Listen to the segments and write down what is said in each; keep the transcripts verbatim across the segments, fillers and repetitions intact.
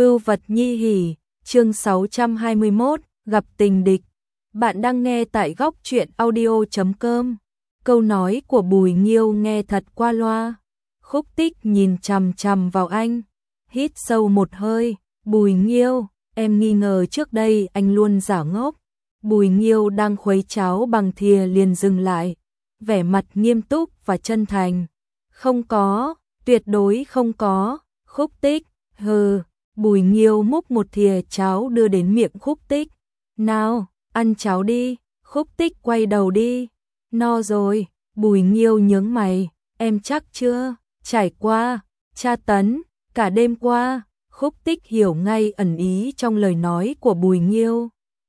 Vưu vật nhi hỉ, chương sáu trăm hai mươi mốt, gặp tình địch. Bạn đang nghe tại góc truyện audio chấm com. Câu nói của Bùi Nghiêu nghe thật qua loa. Khúc Tích nhìn chằm chằm vào anh, hít sâu một hơi. Bùi Nghiêu, em nghi ngờ trước đây anh luôn giả ngốc. Bùi Nghiêu đang khuấy cháo bằng thìa liền dừng lại, vẻ mặt nghiêm túc và chân thành. Không có, tuyệt đối không có. Khúc Tích, hừ. Bùi Nghiêu múc một thìa cháo đưa đến miệng Khúc Tích. Nào, ăn cháo đi. Khúc Tích quay đầu đi. No rồi. Bùi Nghiêu nhướng mày. Em chắc chưa? Trải qua tra tấn cả đêm qua. Khúc Tích hiểu ngay ẩn ý trong lời nói của Bùi Nghiêu.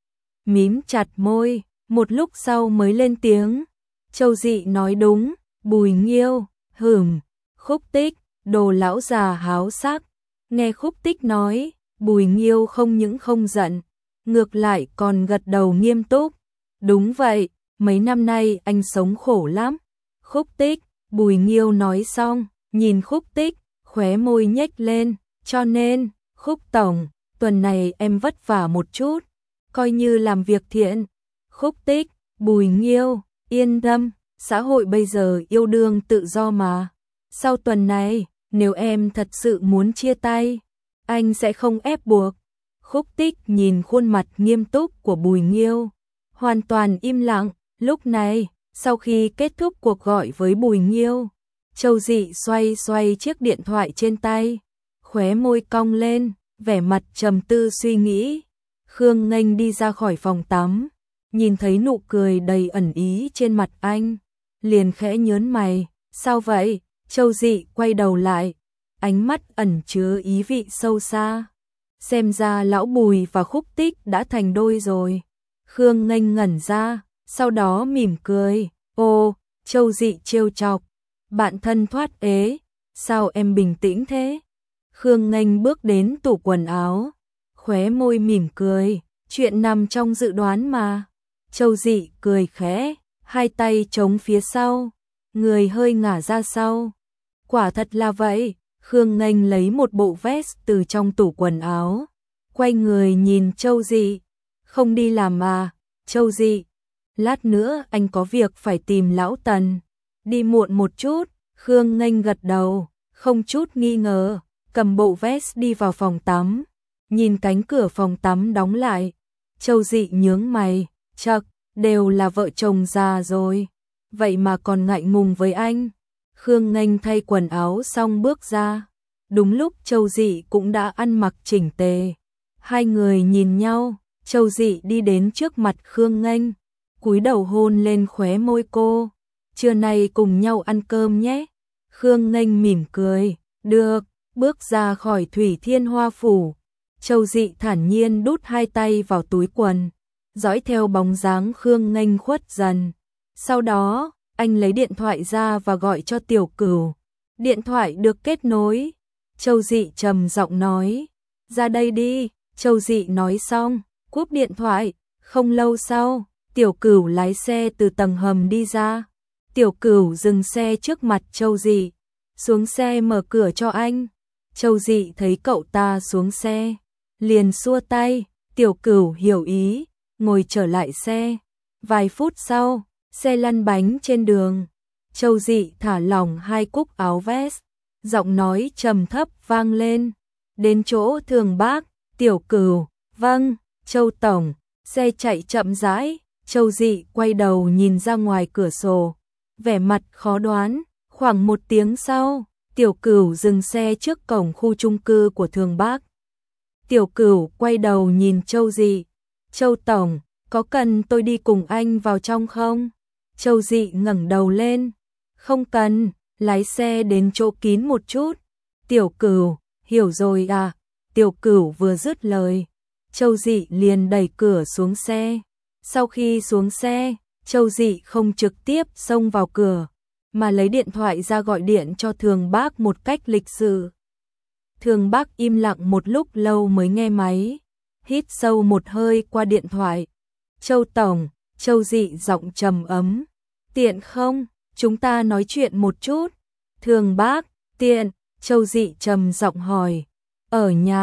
Mím chặt môi, một lúc sau mới lên tiếng. Châu Dị nói đúng. Bùi Nghiêu, hửm. Khúc Tích, đồ lão già háo sắc. Nghe Khúc Tích nói, Bùi Nghiêu không những không giận, ngược lại còn gật đầu nghiêm túc. Đúng vậy, mấy năm nay anh sống khổ lắm. Khúc Tích, Bùi Nghiêu nói xong, nhìn Khúc Tích, khóe môi nhếch lên, cho nên, Khúc tổng, tuần này em vất vả một chút, coi như làm việc thiện. Khúc Tích, Bùi Nghiêu, yên tâm, xã hội bây giờ yêu đương tự do mà. Sau tuần này, nếu em thật sự muốn chia tay, anh sẽ không ép buộc. Khúc Tích nhìn khuôn mặt nghiêm túc của Bùi Nghiêu, hoàn toàn im lặng. Lúc này, sau khi kết thúc cuộc gọi với Bùi Nghiêu, Châu Dị xoay xoay chiếc điện thoại trên tay, khóe môi cong lên, vẻ mặt trầm tư suy nghĩ. Khương Nghênh đi ra khỏi phòng tắm, nhìn thấy nụ cười đầy ẩn ý trên mặt anh, liền khẽ nhớn mày. Sao vậy? Châu Dị quay đầu lại, ánh mắt ẩn chứa ý vị sâu xa. Xem ra lão Bùi và Khúc Tích đã thành đôi rồi. Khương Nghênh ngẩn ra, sau đó mỉm cười. Ô, Châu Dị trêu chọc, bạn thân thoát ế, sao em bình tĩnh thế? Khương Nghênh bước đến tủ quần áo, khóe môi mỉm cười, chuyện nằm trong dự đoán mà. Châu Dị cười khẽ, hai tay chống phía sau, người hơi ngả ra sau. Quả thật là vậy. Khương Nghênh lấy một bộ vest từ trong tủ quần áo, quay người nhìn Châu Dị. Không đi làm à, Châu Dị? Lát nữa anh có việc phải tìm lão Tần, đi muộn một chút. Khương Nghênh gật đầu, không chút nghi ngờ, cầm bộ vest đi vào phòng tắm. Nhìn cánh cửa phòng tắm đóng lại, Châu Dị nhướng mày, chậc, đều là vợ chồng già rồi, vậy mà còn ngại ngùng với anh. Khương Nghênh thay quần áo xong bước ra, đúng lúc Châu Dị cũng đã ăn mặc chỉnh tề. Hai người nhìn nhau, Châu Dị đi đến trước mặt Khương Nghênh, cúi đầu hôn lên khóe môi cô. Trưa nay cùng nhau ăn cơm nhé. Khương Nghênh mỉm cười, được. Bước ra khỏi Thủy Thiên Hoa Phủ, Châu Dị thản nhiên đút hai tay vào túi quần, dõi theo bóng dáng Khương Nghênh khuất dần. Sau đó, anh lấy điện thoại ra và gọi cho Tiểu Cửu. Điện thoại được kết nối. Châu Dị trầm giọng nói, ra đây đi. Châu Dị nói xong, cúp điện thoại. Không lâu sau, Tiểu Cửu lái xe từ tầng hầm đi ra. Tiểu Cửu dừng xe trước mặt Châu Dị, xuống xe mở cửa cho anh. Châu Dị thấy cậu ta xuống xe, liền xua tay. Tiểu Cửu hiểu ý, ngồi trở lại xe. Vài phút sau, xe lăn bánh trên đường. Châu Dị thả lỏng hai cúc áo vest, giọng nói trầm thấp vang lên. Đến chỗ Thường Bác. Tiểu Cửu, vâng. Châu tổng. Xe chạy chậm rãi. Châu Dị quay đầu nhìn ra ngoài cửa sổ, vẻ mặt khó đoán. Khoảng một tiếng sau, Tiểu Cửu dừng xe trước cổng khu chung cư của Thường Bác. Tiểu Cửu quay đầu nhìn Châu Dị. Châu tổng, có cần tôi đi cùng anh vào trong không? Châu Dị ngẩng đầu lên. Không cần, lái xe đến chỗ kín một chút. Tiểu Cửu, hiểu rồi à? Tiểu Cửu vừa dứt lời, Châu Dị liền đẩy cửa xuống xe. Sau khi xuống xe, Châu Dị không trực tiếp xông vào cửa, mà lấy điện thoại ra gọi điện cho Thường Bác một cách lịch sự. Thường Bác im lặng một lúc lâu mới nghe máy, hít sâu một hơi qua điện thoại. Châu tổng. Châu Dị giọng trầm ấm. Tiện không? Chúng ta nói chuyện một chút. Thường Bác. Tiện. Châu Dị trầm giọng hỏi. Ở nhà.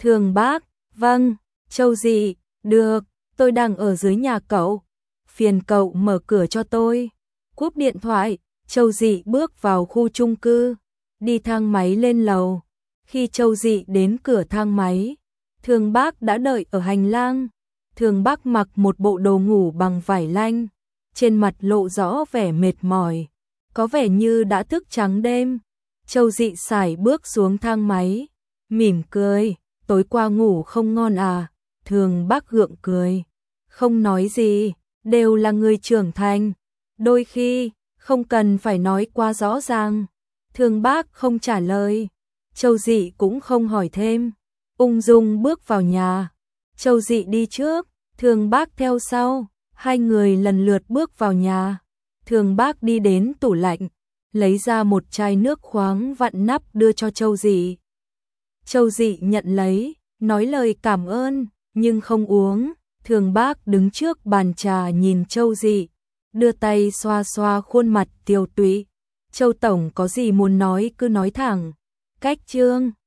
Thường Bác, vâng. Châu Dị, được, tôi đang ở dưới nhà cậu. Phiền cậu mở cửa cho tôi. Cúp điện thoại, Châu Dị bước vào khu chung cư, đi thang máy lên lầu. Khi Châu Dị đến cửa thang máy, Thường Bác đã đợi ở hành lang. Thường Bác mặc một bộ đồ ngủ bằng vải lanh, trên mặt lộ rõ vẻ mệt mỏi, có vẻ như đã thức trắng đêm. Châu Dị sải bước xuống thang máy, mỉm cười, tối qua ngủ không ngon à? Thường Bác gượng cười, không nói gì, đều là người trưởng thành, đôi khi không cần phải nói quá rõ ràng. Thường Bác không trả lời, Châu Dị cũng không hỏi thêm, ung dung bước vào nhà. Châu Dị đi trước, Thường Bác theo sau, hai người lần lượt bước vào nhà. Thường Bác đi đến tủ lạnh, lấy ra một chai nước khoáng vặn nắp đưa cho Châu Dị. Châu Dị nhận lấy, nói lời cảm ơn, nhưng không uống. Thường Bác đứng trước bàn trà nhìn Châu Dị, đưa tay xoa xoa khuôn mặt tiều tụy. Châu Tổng có gì muốn nói cứ nói thẳng. Cách chương